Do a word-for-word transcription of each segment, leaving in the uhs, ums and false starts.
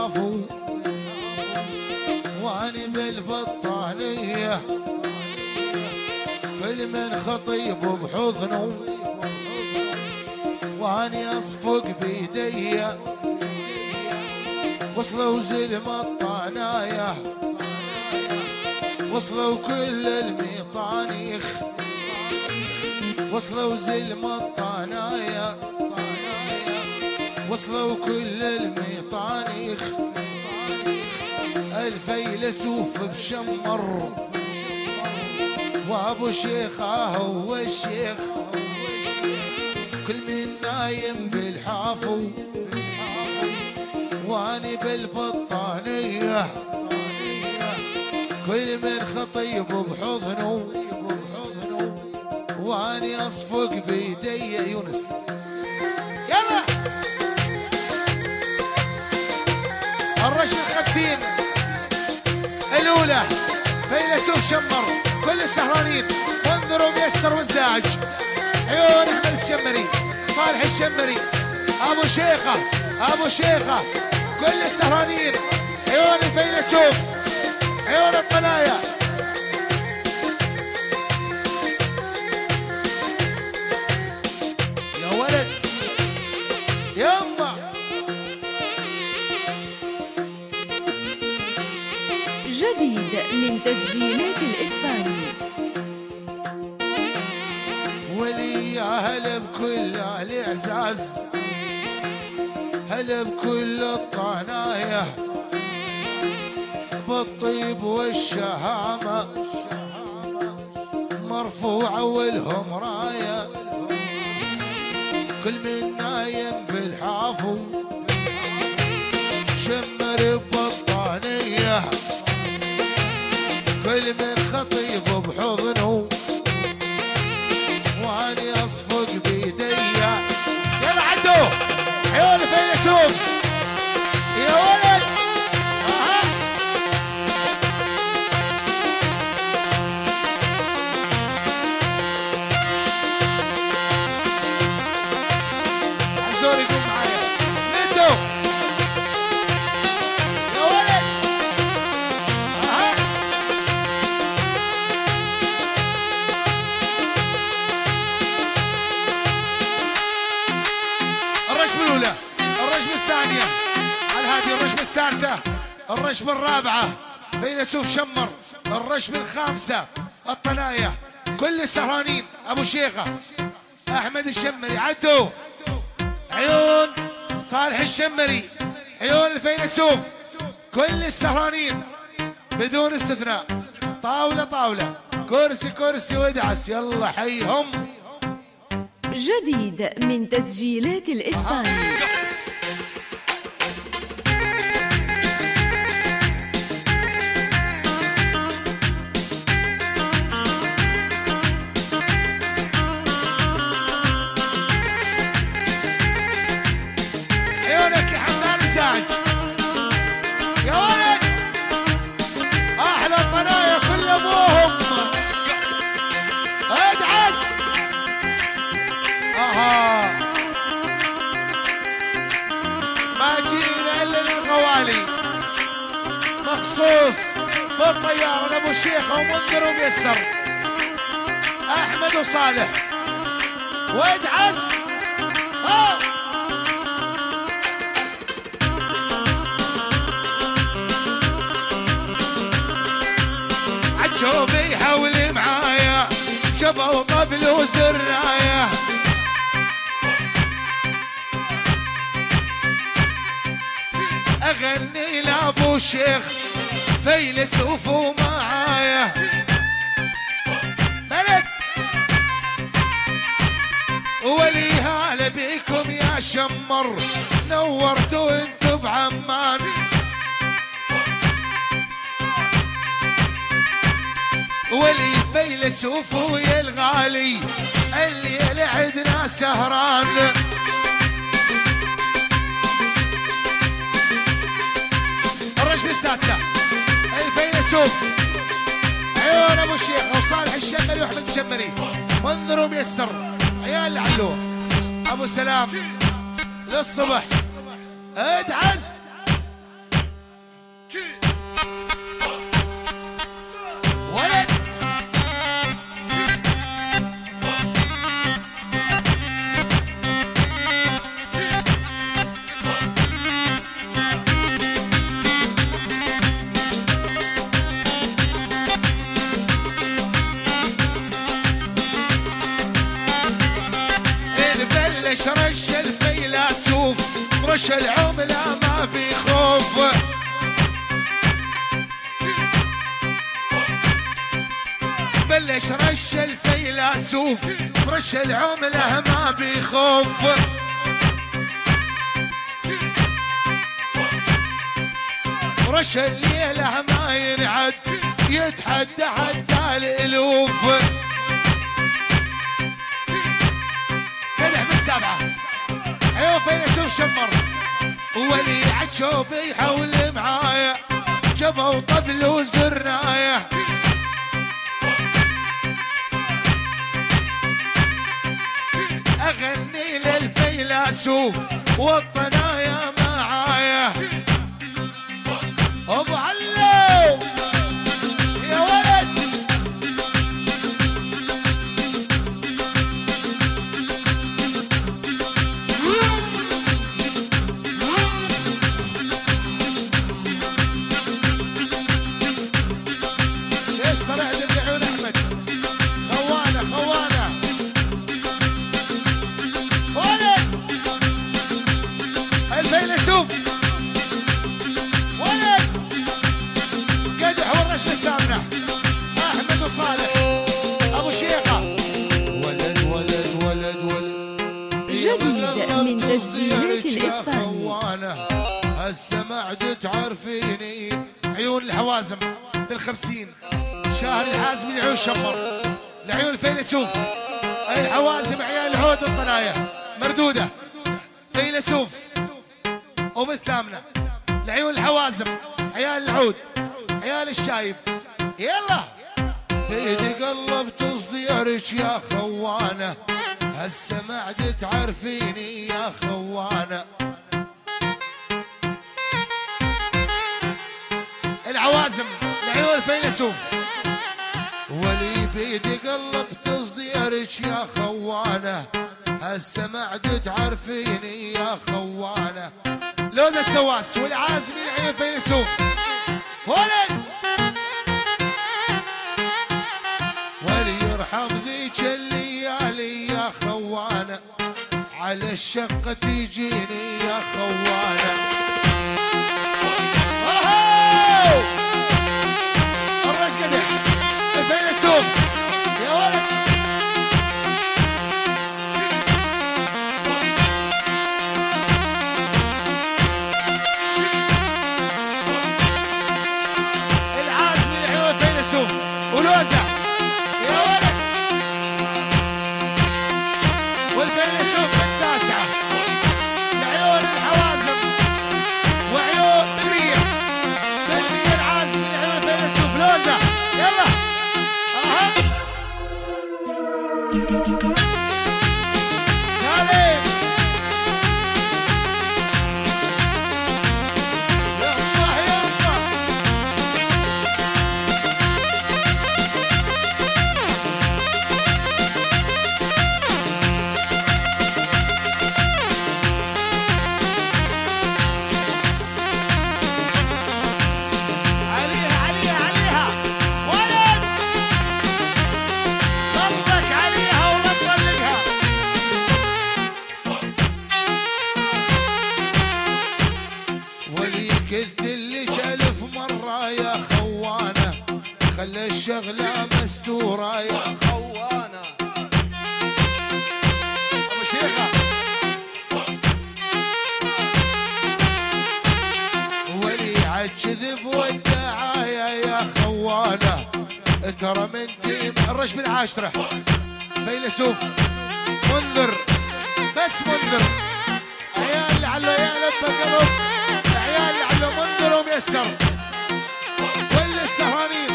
يخافوا واني بالبطانية كل من خطيب بحضنه واني اصفق بيدي وصلوا زلم الطنايا وصلوا كل الميطانيخ وصلوا زلم الطنايا وصلوا كل الميطانيخ الفيلسوف بشمر وابو شيخه هو الشيخ كل من نايم بالحافو واني بالبطانية كل من خطيب بحضنه واني اصفق بيدي يونس. يلا الرجل الخمسين الاولى فيلسوف شمر كل السهرانين انظروا ميسر والزاج عيون احمد الشمري صالح الشمري ابو شيخه ابو شيخه كل السهرانين عيون الفيلسوف عيون الطنايا. يا ولد يما جديد من تسجيلات الإسباني ولي يا هلا بكل الاعزاز هلا بكل الطنايا بالطيب والشهامة مرفوعة والهم راية كل من نايم بالحافو شمر ببطانية كل من خطيب بحضنه واني اصفق بيدي. يلا عدو عيون الفيلسوف يا ولد. اها عزور يقوم معايا ندو يا ولد. اها الرشمة الأولى الرشمة الثانية على هذه الرشمة الثالثة الرشمة الرابعة فيلسوف شمر الرشمة الخامسة الطنايا كل السهرانين أبو شيخة أحمد الشمري عدوا عيون صالح الشمري عيون الفيلسوف كل السهرانين بدون استثناء طاولة طاولة كرسي كرسي وادعس. يلا حيهم جديد من تسجيلات الإسباني عيونك يا حمام الزاج يا ولد. احلى الطنايا كل ابوهم ادعس. اها ما جينا الا للغوالي مخصوص بالطياره لابو الشيخه ومنذر وميسر احمد وصالح وادعس. ها عجوبي يحاول معايا شبه وطبل وزرايا اغني لابو الشيخ فيلسوف ومعايا ملك ولي هلا بيكم يا شمر نورتوا انتو بعمان ولي فيلسوف ويا الغالي الليل عدنا سهران. الرشمة السادسة الفيلسوف عيون ابو الشيخ وصالح الشمري واحمد الشمري منذر وميسر عيال العلو ابو سلام للصبح ادعس. رش العملة ما بيخوف. بلش رش الفيلسوف رش العملة ما بيخوف. رش الليلة ما ينعد يتحدى حتى الالوف. قدح بالسبعة عيون فيلسوف شمر ولي عالشوب يحول معايا جبا وطبل وزرنايه. اغني للفيلسوف والطنايا معايا. ابو علو يا ولد ليش طلعت بعيون احمد خوانه خوانه ولد الفيلسوف ولد قدح والرشم الثامنه احمد وصالح ابو شيخه. ولد ولد ولد ولد جديد من تسجيلات الإسباني. هسه ما عدت تعرفيني. عيون الحوازم بالخمسين شاهر الحازمي لعيون شمر لعيون الفيلسوف. الحوازم عيال العود الطنايا مردوده فيلسوف. وبالثامنه لعيون الحوازم عيال العود عيال الشايب. يلا بيدي قلب تصديرك يا خوانه هسه ما عدت تعرفيني يا خوانه. العوازم لعيون الفيلسوف ولي بيدي قلب تصديرك يا خوانه هسه ما عدت تعرفيني يا خوانه. لوز السواس والعازمي لعيون الفيلسوف ولد ولي يرحم ذيك الليالي يا خوانه على الشقه تجيني يا خوانه. الرش قدح الفيلسوف يا ولد العازمي لعيون الفيلسوف ولوزة يا ولد والفيلسوف التاسعة لعيون الحوازم وعيون بالمية بالمية العازمي لعيون الفيلسوف لوزة. يلا اها سالم يلا يلا عليها عليها عليها ولد طلق عليها ولا تطلقها. ولي قلت لك الف مره يا خوانه خلي الشغله مستوره يا خوانه. ابو شيخه ولي عالكذب والدعايه يا خوانه ترى من ديم الرش بالعاشره فيلسوف منذر بس منذر عيال لعله يا لبه قلب عيال لعله منذر وميسر. كل السهرانين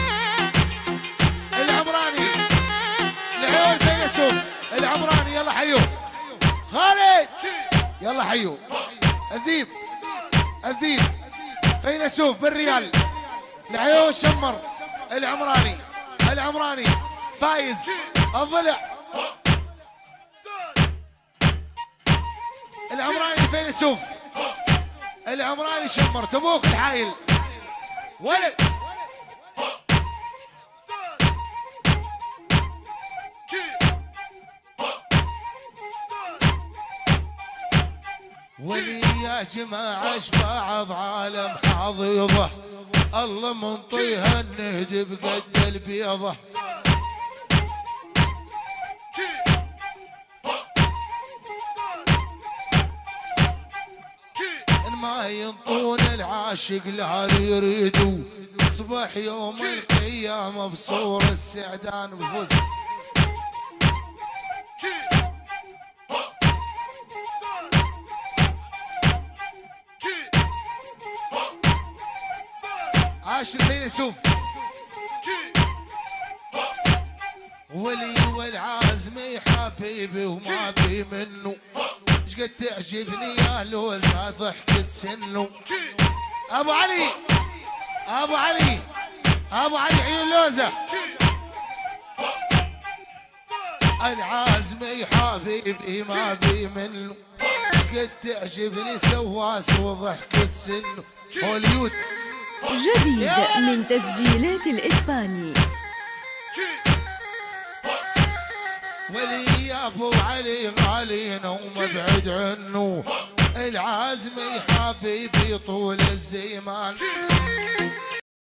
العمراني لعيون فيلسوف العمراني يلا حيو خالد يلا حيو الذيب الذيب فيلسوف بالريال لعيون شمر العمراني العمراني فايز الضلع العمراني فيلسوف العمراني شمر تبوك الحايل ولد ولي يا جماعة بعض عالم حاضيضه الله منطيها النهد بقد البيضه ما ينطون العاشق لا يريدوا صبح يوم القيامة بصور السعدان بفوز عاش الفيلسوف ولي والعازمي حبيبي وما بي منه قد تعجبني يا لوزة ضحكة سنو ابو علي ابو علي ابو علي عيون لوزة العازمي حبيبي ما بي منه قد تعجبني سواس وضحكة سنو هوليود جديد من تسجيلات الإسباني. ولي يا ابو علي غالينا ومبعد عنه العازمي حبيبي طول الزمان